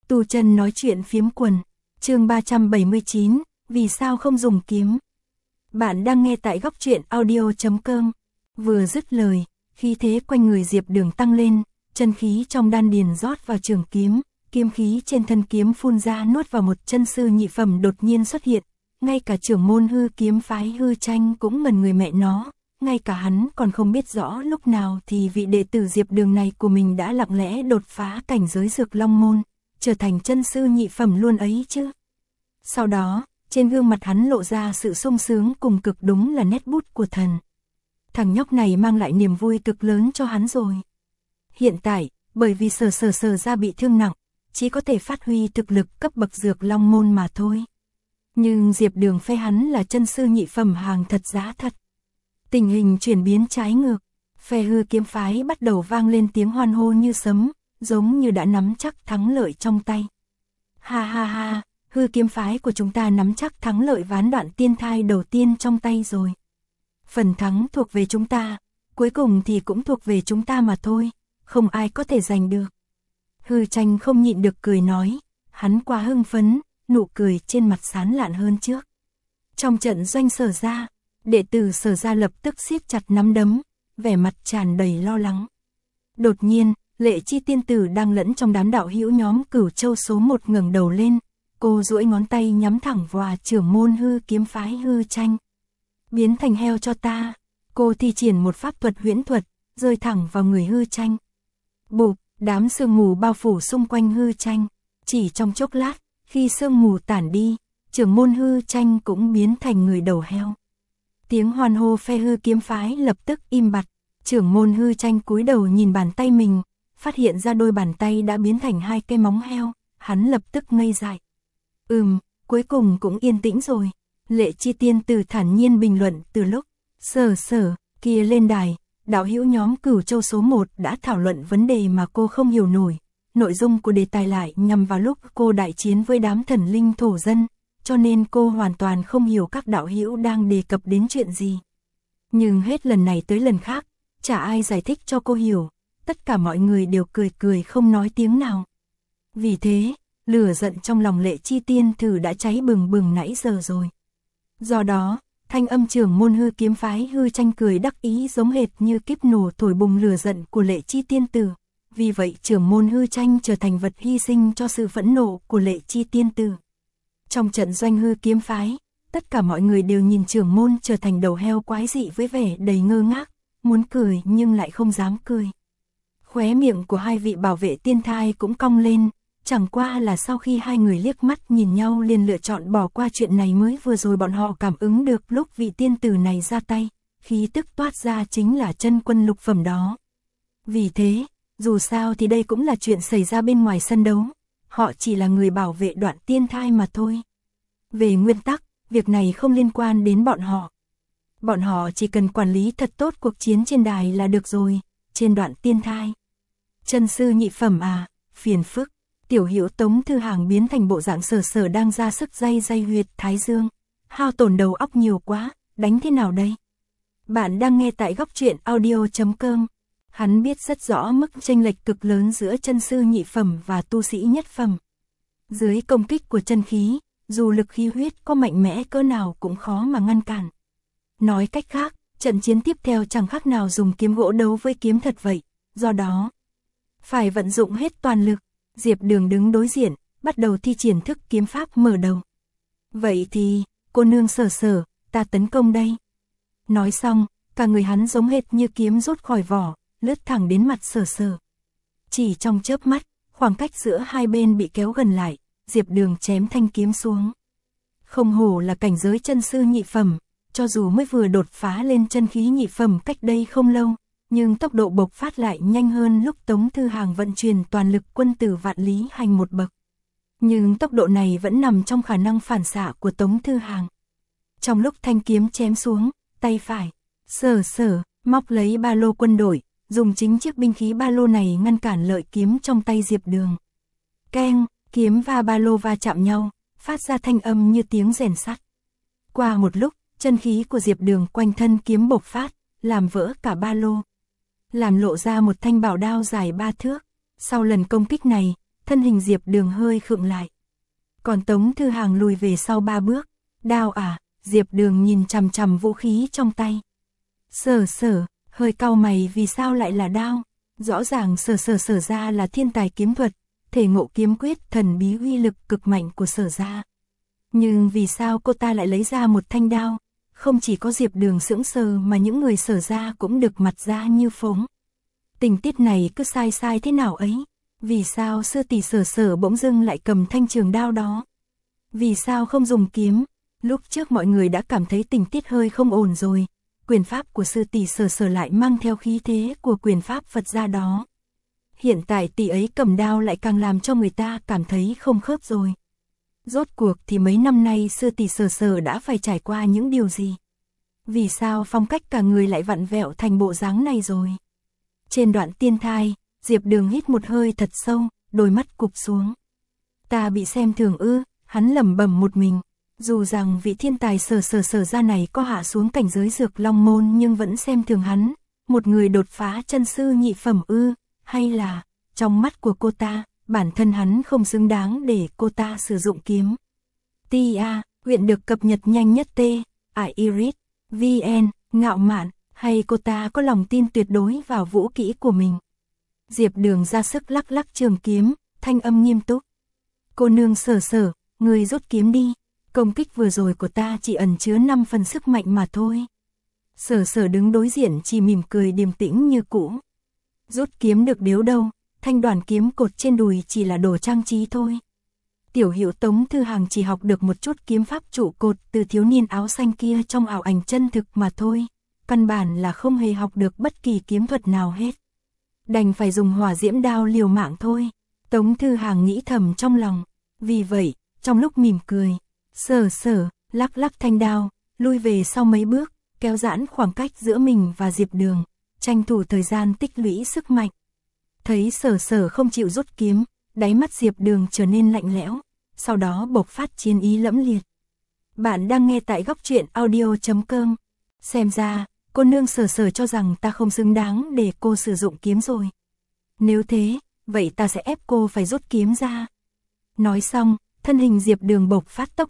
Tu chân nói chuyện phiếm quần, chương 379, vì sao không dùng kiếm? Bạn đang nghe tại góc truyện audio.com. Vừa dứt lời, khí thế quanh người Diệp Đường tăng lên, chân khí trong đan điền rót vào trường kiếm, kiếm khí trên thân kiếm phun ra nuốt vào một chân sư nhị phẩm đột nhiên xuất hiện, ngay cả trưởng môn Hư kiếm phái Hư Tranh cũng ngẩn người mẹ nó, ngay cả hắn còn không biết rõ lúc nào thì vị đệ tử Diệp Đường này của mình đã lặng lẽ đột phá cảnh giới Dược Long môn, trở thành chân sư nhị phẩm luôn ấy chứ. Sau đó, trên gương mặt hắn lộ ra sự sung sướng cùng cực, đúng là nét bút của thần. Thằng nhóc này mang lại niềm vui cực lớn cho hắn rồi. Hiện tại, bởi vì Sở Ra bị thương nặng, chỉ có thể phát huy thực lực cấp bậc Dược Long môn mà thôi. Nhưng Diệp Đường phe hắn là chân sư nhị phẩm hàng thật giá thật. Tình hình chuyển biến trái ngược, phe Hư kiếm phái bắt đầu vang lên tiếng hoan hô như sấm, giống như đã nắm chắc thắng lợi trong tay. Ha ha ha, Hư kiếm phái của chúng ta nắm chắc thắng lợi ván đoạn tiên thai đầu tiên trong tay rồi. Phần thắng thuộc về chúng ta, cuối cùng thì cũng thuộc về chúng ta mà thôi, không ai có thể giành được. Hư Tranh không nhịn được cười nói, hắn quá hưng phấn, nụ cười trên mặt sán lạn hơn trước. Trong trận doanh Sở Ra, đệ tử Sở Ra lập tức siết chặt nắm đấm, vẻ mặt tràn đầy lo lắng. Đột nhiên, Lệ Chi tiên tử đang lẫn trong đám đạo hữu nhóm Cửu Châu số 1 ngẩng đầu lên, cô duỗi ngón tay nhắm thẳng vào trưởng môn Hư kiếm phái Hư Tranh. Biến thành heo cho ta. Cô thi triển một pháp thuật huyễn thuật, rơi thẳng vào người Hư Tranh. Bụp, đám sương mù bao phủ xung quanh Hư Tranh. Chỉ trong chốc lát, khi sương mù tản đi, trưởng môn Hư Tranh cũng biến thành người đầu heo. Tiếng hoan hô phe Hư kiếm phái lập tức im bặt. Trưởng môn Hư Tranh cúi đầu nhìn bàn tay mình, phát hiện ra đôi bàn tay đã biến thành hai cái móng heo, hắn lập tức ngây dại. Cuối cùng cũng yên tĩnh rồi. Lệ Chi tiên tử thản nhiên bình luận, từ lúc Sở kia lên đài, đạo hữu nhóm Cửu Châu số 1 đã thảo luận vấn đề mà cô không hiểu nổi. Nội dung của đề tài lại nhằm vào lúc cô đại chiến với đám thần linh thổ dân, cho nên cô hoàn toàn không hiểu các đạo hữu đang đề cập đến chuyện gì. Nhưng hết lần này tới lần khác, chả ai giải thích cho cô hiểu, tất cả mọi người đều cười cười không nói tiếng nào. Vì thế, lửa giận trong lòng Lệ Chi tiên tử đã cháy bừng bừng nãy giờ rồi. Do đó, thanh âm trưởng môn Hư kiếm phái Hư Tranh cười đắc ý giống hệt như kiếp nổ thổi bùng lửa giận của Lệ Chi tiên tử. Vì vậy trưởng môn Hư Tranh trở thành vật hy sinh cho sự phẫn nộ của Lệ Chi tiên tử. Trong trận doanh Hư kiếm phái, tất cả mọi người đều nhìn trưởng môn trở thành đầu heo quái dị với vẻ đầy ngơ ngác, muốn cười nhưng lại không dám cười. Khóe miệng của hai vị bảo vệ tiên thai cũng cong lên, chẳng qua là sau khi hai người liếc mắt nhìn nhau liền lựa chọn bỏ qua chuyện này. Mới vừa rồi bọn họ cảm ứng được lúc vị tiên tử này ra tay, khí tức toát ra chính là chân quân lục phẩm đó. Vì thế, dù sao thì đây cũng là chuyện xảy ra bên ngoài sân đấu, họ chỉ là người bảo vệ đoạn tiên thai mà thôi. Về nguyên tắc, việc này không liên quan đến bọn họ. Bọn họ chỉ cần quản lý thật tốt cuộc chiến trên đài là được rồi. Trên đoạn tiên thai, chân sư nhị phẩm à, phiền phức. Tiểu hữu Tống Thư Hàng biến thành bộ dạng Sở đang ra sức day huyệt thái dương, hao tổn đầu óc nhiều quá, đánh thế nào đây? Bạn đang nghe tại góc truyện audio.com. Hắn biết rất rõ mức chênh lệch cực lớn giữa chân sư nhị phẩm và tu sĩ nhất phẩm. Dưới công kích của chân khí, dù lực khí huyết có mạnh mẽ cỡ nào cũng khó mà ngăn cản. Nói cách khác, trận chiến tiếp theo chẳng khác nào dùng kiếm gỗ đấu với kiếm thật vậy, do đó phải vận dụng hết toàn lực. Diệp Đường đứng đối diện, bắt đầu thi triển thức kiếm pháp mở đầu. Vậy thì, cô nương Sở, ta tấn công đây. Nói xong, cả người hắn giống hệt như kiếm rút khỏi vỏ, lướt thẳng đến mặt Sở. Chỉ trong chớp mắt, khoảng cách giữa hai bên bị kéo gần lại, Diệp Đường chém thanh kiếm xuống. Không hổ là cảnh giới chân sư nhị phẩm, cho dù mới vừa đột phá lên chân khí nhị phẩm cách đây không lâu, nhưng tốc độ bộc phát lại nhanh hơn lúc Tống Thư Hàng vận chuyển toàn lực quân tử Vạn Lý Hành một bậc. Nhưng tốc độ này vẫn nằm trong khả năng phản xạ của Tống Thư Hàng. Trong lúc thanh kiếm chém xuống, tay phải, Sở móc lấy ba lô quân đội, dùng chính chiếc binh khí ba lô này ngăn cản lợi kiếm trong tay Diệp Đường. Keng, kiếm và ba lô va chạm nhau, phát ra thanh âm như tiếng rèn sắt. Qua một lúc, chân khí của Diệp Đường quanh thân kiếm bộc phát, làm vỡ cả ba lô, làm lộ ra một thanh bảo đao dài 3 thước. Sau lần công kích này, thân hình Diệp Đường hơi khựng lại. Còn Tống Thư Hàng lùi về sau 3 bước. Đao à? Diệp Đường nhìn chằm chằm vũ khí trong tay. Sở, hơi cau mày, vì sao lại là đao? Rõ ràng Sở ra là thiên tài kiếm thuật, thể ngộ kiếm quyết thần bí uy lực cực mạnh của Sở ra. Nhưng vì sao cô ta lại lấy ra một thanh đao? Không chỉ có Diệp Đường sững sờ mà những người Sở ra cũng được mặt ra như phóng. Tình tiết này cứ sai thế nào ấy? Vì sao sư tỷ Sở bỗng dưng lại cầm thanh trường đao đó? Vì sao không dùng kiếm? Lúc trước mọi người đã cảm thấy tình tiết hơi không ổn rồi. Quyền pháp của sư tỷ Sở lại mang theo khí thế của quyền pháp Phật gia đó. Hiện tại tỷ ấy cầm đao lại càng làm cho người ta cảm thấy không khớp rồi. Rốt cuộc thì mấy năm nay sư tỷ Sở đã phải trải qua những điều gì? Vì sao phong cách cả người lại vặn vẹo thành bộ dáng này rồi? Trên đoạn tiên thai, Diệp Đường hít một hơi thật sâu, đôi mắt cụp xuống. Ta bị xem thường ư? Hắn lẩm bẩm một mình. Dù rằng vị thiên tài Sở ra này có hạ xuống cảnh giới Dược Long môn nhưng vẫn xem thường hắn. Một người đột phá chân sư nhị phẩm ư? Hay là, trong mắt của cô ta, bản thân hắn không xứng đáng để cô ta sử dụng kiếm? Tia, huyện được cập nhật nhanh nhất Iris, VN, ngạo mạn, hay cô ta có lòng tin tuyệt đối vào vũ kỹ của mình? Diệp Đường ra sức lắc trường kiếm, thanh âm nghiêm túc. Cô nương Sở, người rút kiếm đi. Công kích vừa rồi của ta chỉ ẩn chứa 5 phần sức mạnh mà thôi. Sở đứng đối diện chỉ mỉm cười điềm tĩnh như cũ. Rút kiếm được điếu đâu, thanh đoàn kiếm cột trên đùi chỉ là đồ trang trí thôi. Tiểu Hữu Tống Thư Hàng chỉ học được một chút kiếm pháp trụ cột từ thiếu niên áo xanh kia trong ảo ảnh chân thực mà thôi. Căn bản là không hề học được bất kỳ kiếm thuật nào hết. Đành phải dùng hỏa diễm đao liều mạng thôi. Tống Thư Hàng nghĩ thầm trong lòng. Vì vậy, trong lúc mỉm cười, Sở lắc thanh đao, lui về sau mấy bước, kéo giãn khoảng cách giữa mình và Diệp Đường, tranh thủ thời gian tích lũy sức mạnh. Thấy Sở không chịu rút kiếm, đáy mắt Diệp Đường trở nên lạnh lẽo, sau đó bộc phát chiến ý lẫm liệt. Bạn đang nghe tại góc truyện audio.com. Xem ra, cô nương Sở cho rằng ta không xứng đáng để cô sử dụng kiếm rồi. Nếu thế, vậy ta sẽ ép cô phải rút kiếm ra. Nói xong, thân hình Diệp Đường bộc phát tốc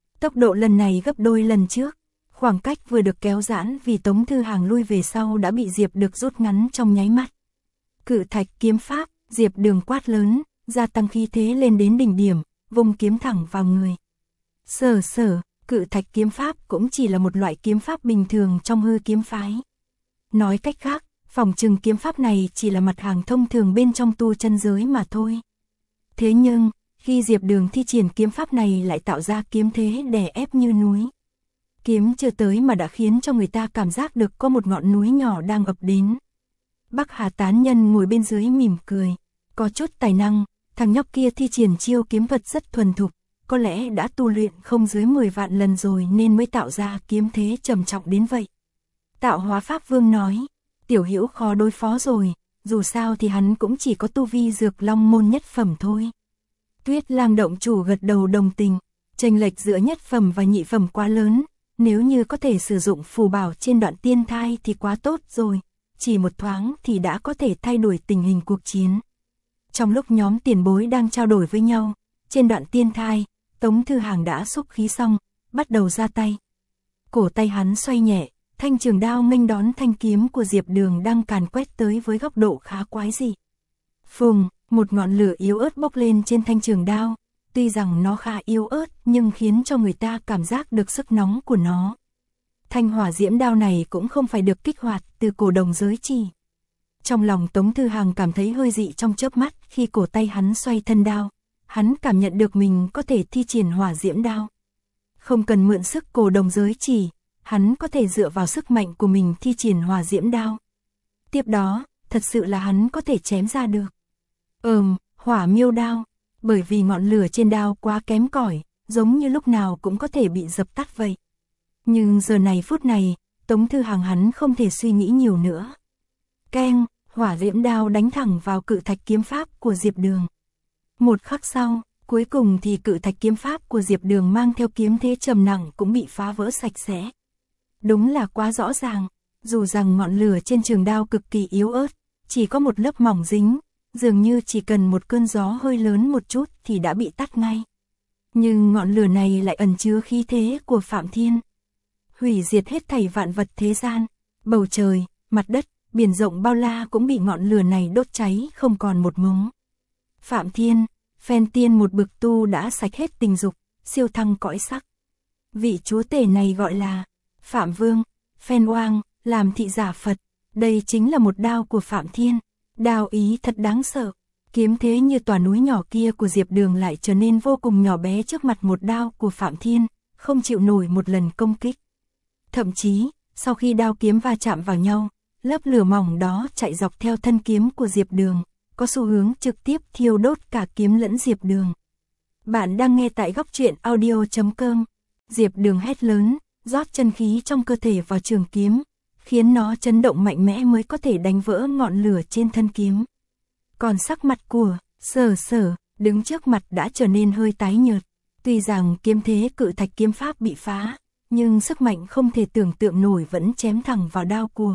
độ lần này gấp đôi lần trước. Khoảng cách vừa được kéo giãn vì Tống Thư Hàng lui về sau đã bị Diệp Đường rút ngắn trong nháy mắt. Cự thạch kiếm pháp, Diệp Đường quát lớn, gia tăng khí thế lên đến đỉnh điểm, vung kiếm thẳng vào người. Sở, cự thạch kiếm pháp cũng chỉ là một loại kiếm pháp bình thường trong hư kiếm phái. Nói cách khác, phỏng chừng kiếm pháp này chỉ là mặt hàng thông thường bên trong tu chân giới mà thôi. Thế nhưng, khi Diệp Đường thi triển kiếm pháp này lại tạo ra kiếm thế đè ép như núi. Kiếm chưa tới mà đã khiến cho người ta cảm giác được có một ngọn núi nhỏ đang ập đến. Bắc Hà tán nhân ngồi bên dưới mỉm cười. Có chút tài năng, thằng nhóc kia thi triển chiêu kiếm thuật rất thuần thục, có lẽ đã tu luyện không dưới 10 vạn lần rồi nên mới tạo ra kiếm thế trầm trọng đến vậy. Tạo Hóa Pháp Vương nói, Tiểu Hữu khó đối phó rồi, dù sao thì hắn cũng chỉ có tu vi Dược Long môn nhất phẩm thôi. Tuyết Lang động chủ gật đầu đồng tình, chênh lệch giữa nhất phẩm và nhị phẩm quá lớn, nếu như có thể sử dụng phù bảo trên đoạn tiên thai thì quá tốt rồi, chỉ một thoáng thì đã có thể thay đổi tình hình cuộc chiến. Trong lúc nhóm tiền bối đang trao đổi với nhau, trên đoạn tiên thai, Tống Thư Hàng đã xúc khí xong, bắt đầu ra tay. Cổ tay hắn xoay nhẹ, thanh trường đao nghênh đón thanh kiếm của Diệp Đường đang càn quét tới với góc độ khá quái dị. Phùng, một ngọn lửa yếu ớt bốc lên trên thanh trường đao, tuy rằng nó khá yếu ớt nhưng khiến cho người ta cảm giác được sức nóng của nó. Thanh hỏa diễm đao này cũng không phải được kích hoạt từ cổ đồng giới chỉ. Trong lòng Tống Thư Hàng cảm thấy hơi dị trong chớp mắt khi cổ tay hắn xoay thân đao, hắn cảm nhận được mình có thể thi triển hỏa diễm đao. Không cần mượn sức cổ đồng giới chỉ, hắn có thể dựa vào sức mạnh của mình thi triển hỏa diễm đao. Tiếp đó, thật sự là hắn có thể chém ra được. Hỏa miêu đao, bởi vì ngọn lửa trên đao quá kém cỏi, giống như lúc nào cũng có thể bị dập tắt vậy. Nhưng giờ này phút này, Tống Thư Hàng hắn không thể suy nghĩ nhiều nữa. Keng, hỏa diễm đao đánh thẳng vào cự thạch kiếm pháp của Diệp Đường. Một khắc sau, cuối cùng thì cự thạch kiếm pháp của Diệp Đường mang theo kiếm thế trầm nặng cũng bị phá vỡ sạch sẽ. Đúng là quá rõ ràng, dù rằng ngọn lửa trên trường đao cực kỳ yếu ớt, chỉ có một lớp mỏng dính, dường như chỉ cần một cơn gió hơi lớn một chút thì đã bị tắt ngay. Nhưng ngọn lửa này lại ẩn chứa khí thế của Phạm Thiên. Hủy diệt hết thảy vạn vật thế gian, bầu trời, mặt đất, biển rộng bao la cũng bị ngọn lửa này đốt cháy không còn một mống. Phạm Thiên, phen tiên một bực tu đã sạch hết tình dục, siêu thăng cõi sắc. Vị chúa tể này gọi là Phạm Vương, phen oang, làm thị giả Phật. Đây chính là một đao của Phạm Thiên. Đao ý thật đáng sợ. Kiếm thế như tòa núi nhỏ kia của Diệp Đường lại trở nên vô cùng nhỏ bé trước mặt một đao của Phạm Thiên, không chịu nổi một lần công kích. Thậm chí, sau khi đao kiếm va chạm vào nhau, lớp lửa mỏng đó chạy dọc theo thân kiếm của Diệp Đường, có xu hướng trực tiếp thiêu đốt cả kiếm lẫn Diệp Đường. Bạn đang nghe tại góc truyện audio.com. Diệp Đường hét lớn, rót chân khí trong cơ thể vào trường kiếm, khiến nó chấn động mạnh mẽ mới có thể đánh vỡ ngọn lửa trên thân kiếm. Còn sắc mặt của Sở Sở, đứng trước mặt đã trở nên hơi tái nhợt. Tuy rằng kiếm thế cự thạch kiếm pháp bị phá, nhưng sức mạnh không thể tưởng tượng nổi vẫn chém thẳng vào đao của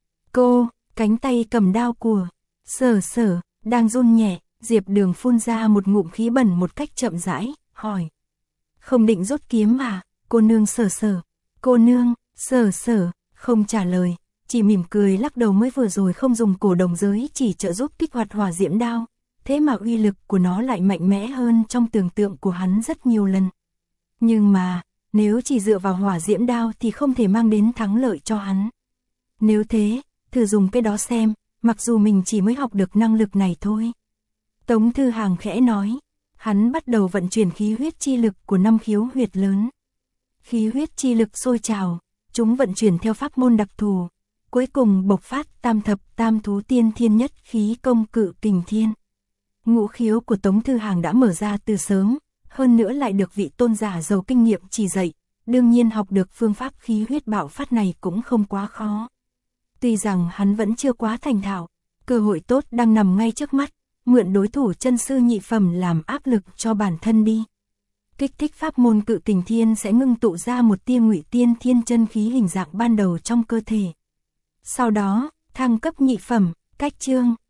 cô. Cánh tay cầm đao của Sở Sở đang run nhẹ. Diệp Đường phun ra một ngụm khí bẩn một cách chậm rãi, hỏi: không định rút kiếm à, cô nương Sở Sở? Cô nương Sở Sở không trả lời, chỉ mỉm cười lắc đầu. Mới vừa rồi không dùng cổ đồng giới chỉ trợ giúp kích hoạt hỏa diễm đao, thế mà uy lực của nó lại mạnh mẽ hơn trong tưởng tượng của hắn rất nhiều lần. Nhưng mà, nếu chỉ dựa vào hỏa diễm đao thì không thể mang đến thắng lợi cho hắn. Nếu thế, thử dùng cái đó xem, mặc dù mình chỉ mới học được năng lực này thôi. Tống Thư Hàng khẽ nói, hắn bắt đầu vận chuyển khí huyết chi lực của 5 khiếu huyệt lớn. Khí huyết chi lực sôi trào, chúng vận chuyển theo pháp môn đặc thù, cuối cùng bộc phát tam thập tam thú tiên thiên nhất khí công cự kình thiên. Ngũ khiếu của Tống Thư Hàng đã mở ra từ sớm, hơn nữa lại được vị tôn giả giàu kinh nghiệm chỉ dạy, đương nhiên học được phương pháp khí huyết bạo phát này cũng không quá khó. Tuy rằng hắn vẫn chưa quá thành thạo, cơ hội tốt đang nằm ngay trước mắt, mượn đối thủ chân sư nhị phẩm làm áp lực cho bản thân đi. Kích thích pháp môn cự kình thiên sẽ ngưng tụ ra một tia ngụy tiên thiên chân khí hình dạng ban đầu trong cơ thể. Sau đó, thăng cấp nhị phẩm, cách chương.